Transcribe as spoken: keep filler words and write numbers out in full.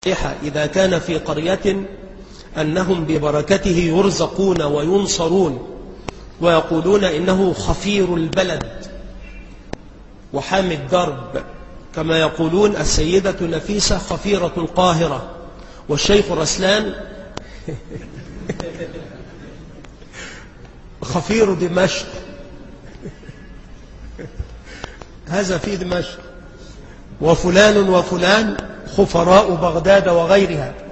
إذا كان في قرية أنهم ببركته يرزقون وينصرون، ويقولون إنه خفير البلد وحامي الدرب، كما يقولون السيدة نفيسة خفيرة القاهرة، والشيخ رسلان خفير دمشق. هذا في دمشق، وفلان وفلان خفراء بغداد وغيرها.